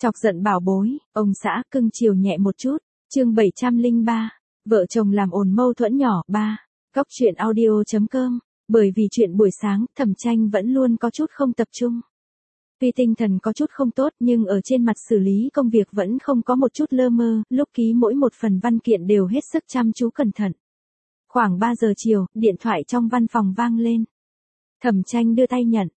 Chọc giận bảo bối, ông xã cưng chiều nhẹ một chút. Chương 703. Vợ chồng làm ồn mâu thuẫn nhỏ 3. Góc truyện audio.com. Bởi vì chuyện buổi sáng, Thẩm Tranh vẫn luôn có chút không tập trung. Tuy tinh thần có chút không tốt nhưng ở trên mặt xử lý công việc vẫn không có một chút lơ mơ, lúc ký mỗi một phần văn kiện đều hết sức chăm chú cẩn thận. Khoảng 3 giờ chiều, điện thoại trong văn phòng vang lên. Thẩm Tranh đưa tay nhận.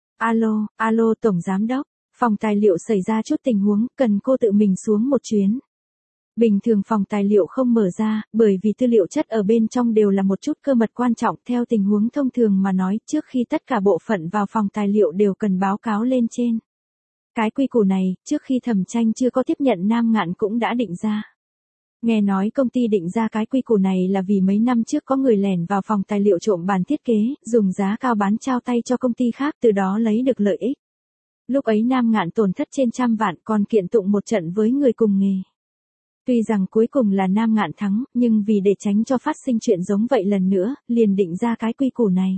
Alo, Tổng Giám Đốc. Phòng tài liệu xảy ra chút tình huống, cần cô tự mình xuống một chuyến. Bình thường phòng tài liệu không mở ra, bởi vì tư liệu chất ở bên trong đều là một chút cơ mật quan trọng. Theo tình huống thông thường mà nói, trước khi tất cả bộ phận vào phòng tài liệu đều cần báo cáo lên trên. Cái quy củ này, trước khi Thẩm Tranh chưa có tiếp nhận Nam Ngạn cũng đã định ra. Nghe nói công ty định ra cái quy củ này là vì mấy năm trước có người lẻn vào phòng tài liệu trộm bản thiết kế, dùng giá cao bán trao tay cho công ty khác, từ đó lấy được lợi ích. Lúc ấy Nam Ngạn tổn thất trên 100 vạn, còn kiện tụng một trận với người cùng nghề. Tuy rằng cuối cùng là Nam Ngạn thắng, nhưng vì để tránh cho phát sinh chuyện giống vậy lần nữa, liền định ra cái quy củ này.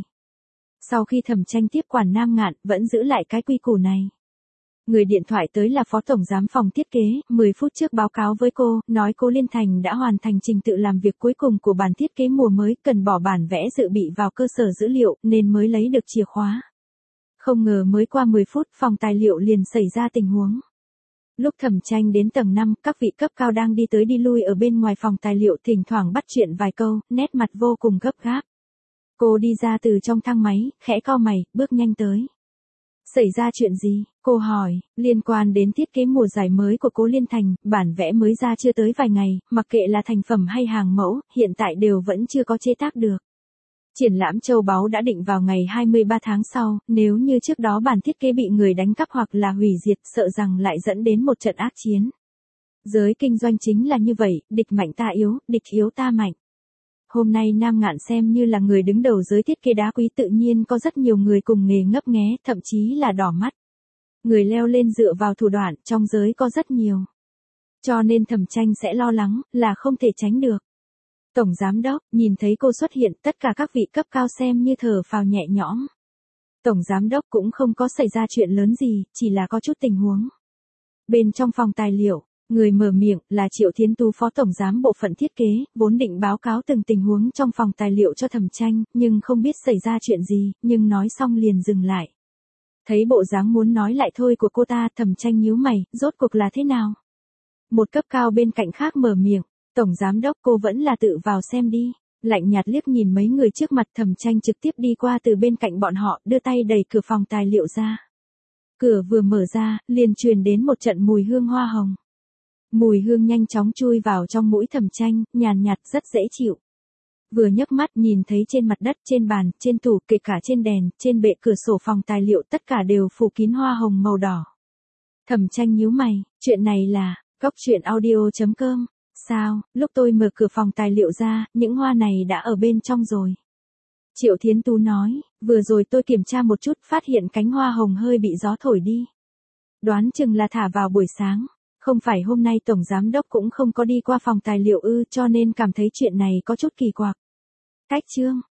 Sau khi Thẩm Tranh tiếp quản Nam Ngạn, vẫn giữ lại cái quy củ này. Người điện thoại tới là Phó Tổng Giám phòng thiết kế, 10 phút trước báo cáo với cô, nói cô Liên Thành đã hoàn thành trình tự làm việc cuối cùng của bản thiết kế mùa mới, cần bỏ bản vẽ dự bị vào cơ sở dữ liệu, nên mới lấy được chìa khóa. Không ngờ mới qua 10 phút, phòng tài liệu liền xảy ra tình huống. Lúc Thẩm Tranh đến tầng 5, các vị cấp cao đang đi tới đi lui ở bên ngoài phòng tài liệu, thỉnh thoảng bắt chuyện vài câu, nét mặt vô cùng gấp gáp. Cô đi ra từ trong thang máy, khẽ cau mày, bước nhanh tới. Xảy ra chuyện gì? Cô hỏi, liên quan đến thiết kế mùa giải mới của cô Liên Thành, bản vẽ mới ra chưa tới vài ngày, mặc kệ là thành phẩm hay hàng mẫu, hiện tại đều vẫn chưa có chế tác được. Triển lãm châu báu đã định vào ngày 23 tháng sau, nếu như trước đó bản thiết kế bị người đánh cắp hoặc là hủy diệt, sợ rằng lại dẫn đến một trận ác chiến. Giới kinh doanh chính là như vậy, địch mạnh ta yếu, địch yếu ta mạnh. Hôm nay Nam Ngạn xem như là người đứng đầu giới thiết kế đá quý, tự nhiên có rất nhiều người cùng nghề ngấp nghé, thậm chí là đỏ mắt. Người leo lên dựa vào thủ đoạn, trong giới có rất nhiều. Cho nên Thẩm Tranh sẽ lo lắng, là không thể tránh được. Tổng Giám Đốc, nhìn thấy cô xuất hiện, tất cả các vị cấp cao xem như thở phào nhẹ nhõm. Tổng Giám Đốc cũng không có xảy ra chuyện lớn gì, chỉ là có chút tình huống. Bên trong phòng tài liệu, người mở miệng là Triệu Thiến Tú, Phó Tổng Giám bộ phận thiết kế, vốn định báo cáo từng tình huống trong phòng tài liệu cho Thẩm Tranh, nhưng không biết xảy ra chuyện gì, nhưng nói xong liền dừng lại. Thấy bộ dáng muốn nói lại thôi của cô ta, Thẩm Tranh nhíu mày, rốt cuộc là thế nào? Một cấp cao bên cạnh khác mở miệng. Tổng Giám Đốc, cô vẫn là tự vào xem đi. Lạnh nhạt liếc nhìn mấy người trước mặt, Thẩm Tranh trực tiếp đi qua từ bên cạnh bọn họ, đưa tay đẩy cửa phòng tài liệu ra. Cửa vừa mở ra, liền truyền đến một trận mùi hương hoa hồng. Mùi hương nhanh chóng chui vào trong mũi Thẩm Tranh, nhàn nhạt rất dễ chịu. Vừa nhấc mắt nhìn thấy trên mặt đất, trên bàn, trên tủ, kể cả trên đèn, trên bệ cửa sổ phòng tài liệu, tất cả đều phủ kín hoa hồng màu đỏ. Thẩm Tranh nhíu mày, chuyện này là, góc truyện audio.com. Sao, lúc tôi mở cửa phòng tài liệu ra, những hoa này đã ở bên trong rồi. Triệu Thiến Tú nói, vừa rồi tôi kiểm tra một chút, phát hiện cánh hoa hồng hơi bị gió thổi đi. Đoán chừng là thả vào buổi sáng. Không phải hôm nay Tổng Giám Đốc cũng không có đi qua phòng tài liệu ư, cho nên cảm thấy chuyện này có chút kỳ quặc. Cách chương.